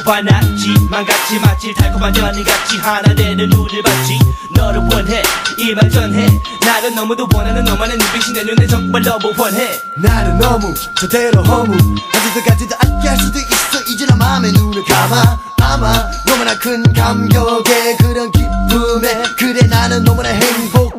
화났지 망같지 마치 달콤한 연인같이 하나 되는 우릴 봤지 너를 원해 이 말 전해 나를 너무도 원하는 너만의 눈빛이 내 눈에 정말 너무 원해 나는 너무 저대로 허무 언제까지도 아껴할 수도 있어 이제 나 맘에 눈을 감아 아마 너무나 큰 감격에 그런 기쁨에 그래 나는 너무나 행복